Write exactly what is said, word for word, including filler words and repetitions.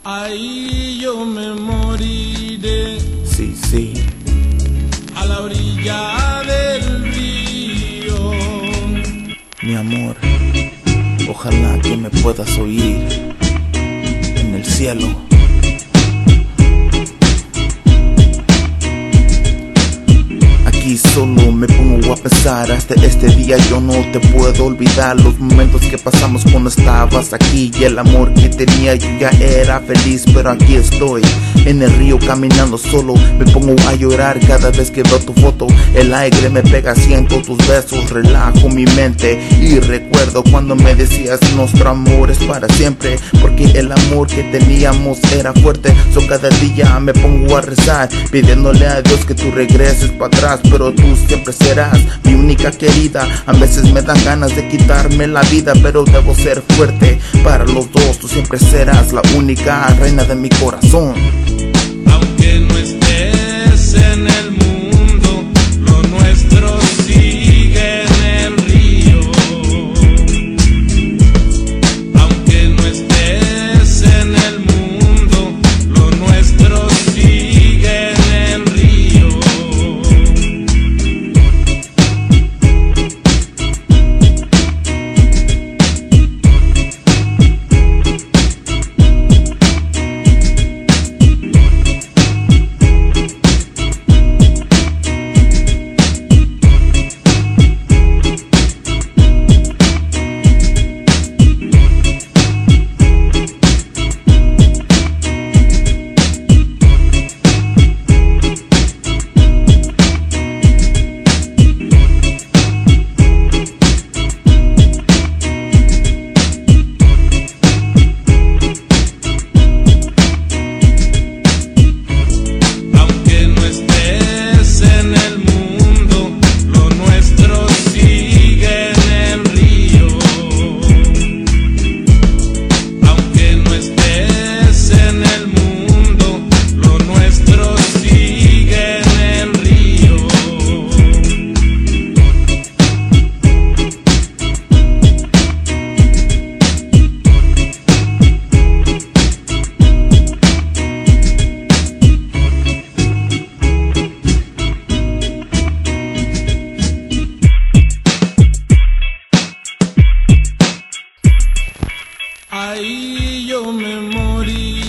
Ahí yo me moriré. Sí, sí. A la orilla del río. Mi amor, ojalá que me puedas oír en el cielo. Aquí solo me pongo a pensar, hasta este día yo no te puedo olvidar los momentos que pasamos cuando estabas aquí y el amor que tenía. Yo ya era feliz, pero aquí estoy en el río caminando solo. Me pongo a llorar cada vez que veo tu foto. El aire me pega, siento tus besos, relajo mi mente y recuerdo cuando me decías nuestro amor es para siempre, porque el amor que teníamos era fuerte. So cada día me pongo a rezar, pidiéndole a Dios que tú regreses para atrás, pero tú siempre serás mi única querida. A veces me dan ganas de quitarme la vida, pero debo ser fuerte para los dos. Tú siempre serás la única reina de mi corazón. Aunque no estés en el mundo, lo nuestro sigue en el río. Aunque no estés en el mundo, lo nuestro sigue en el río. Ahí yo me morí.